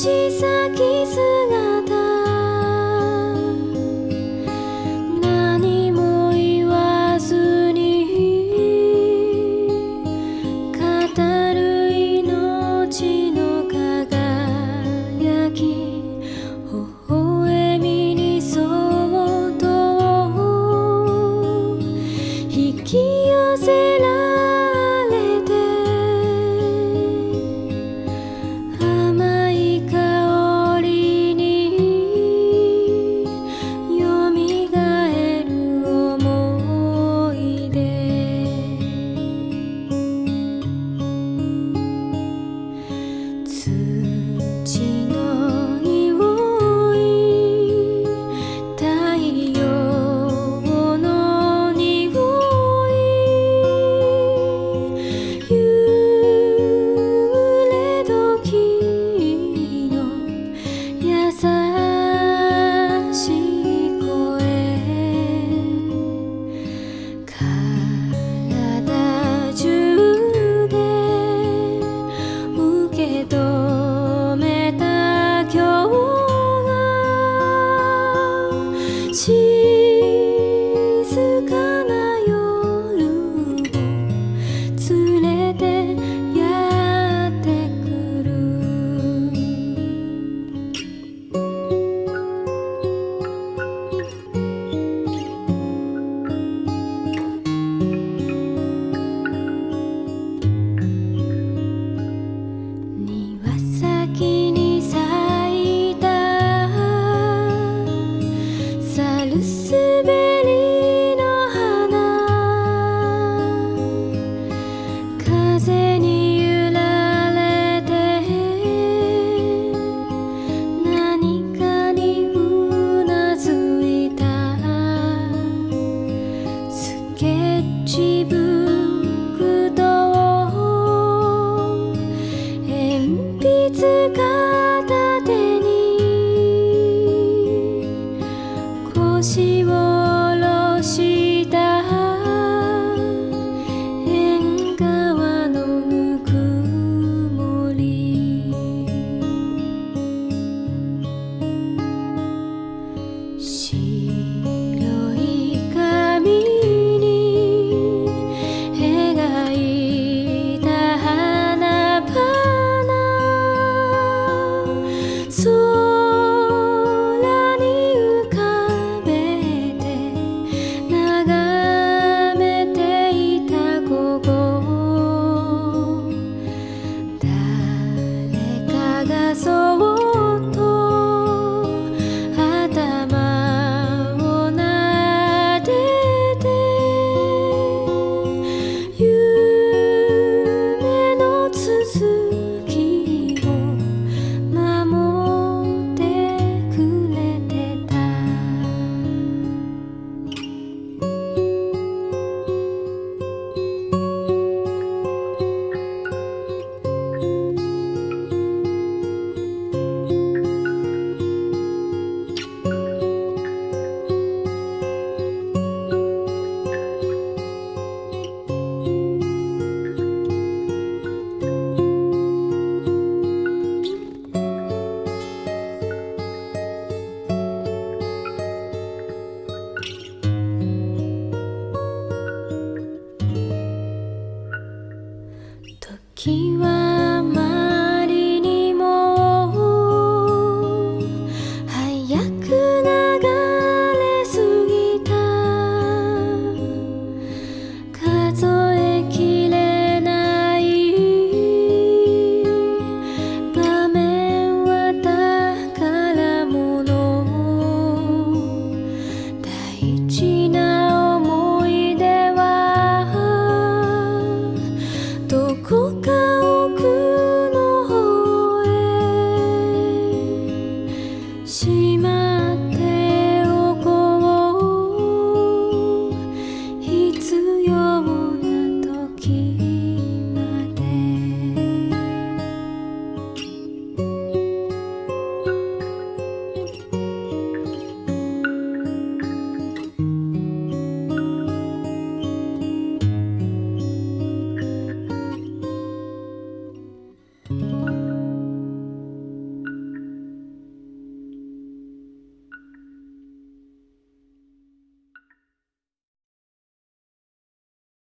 咲き姿、何も言わずに語る命の輝き、微笑みにそっと引き寄せられて、甘い香りによみがえる思い出。土の匂い、太陽の匂い、揺れ時の優しい声、体中で受け止めた今日が、静かな夜を連れてやってくる。庭先に咲いたサルスベリの花、風に揺られて何かにうなずいた。スケッチブックと鉛筆片手に腰を下ろした縁側のぬくもり、白い紙に描いた花々、空に浮かべて眺めていた午後、誰かがそう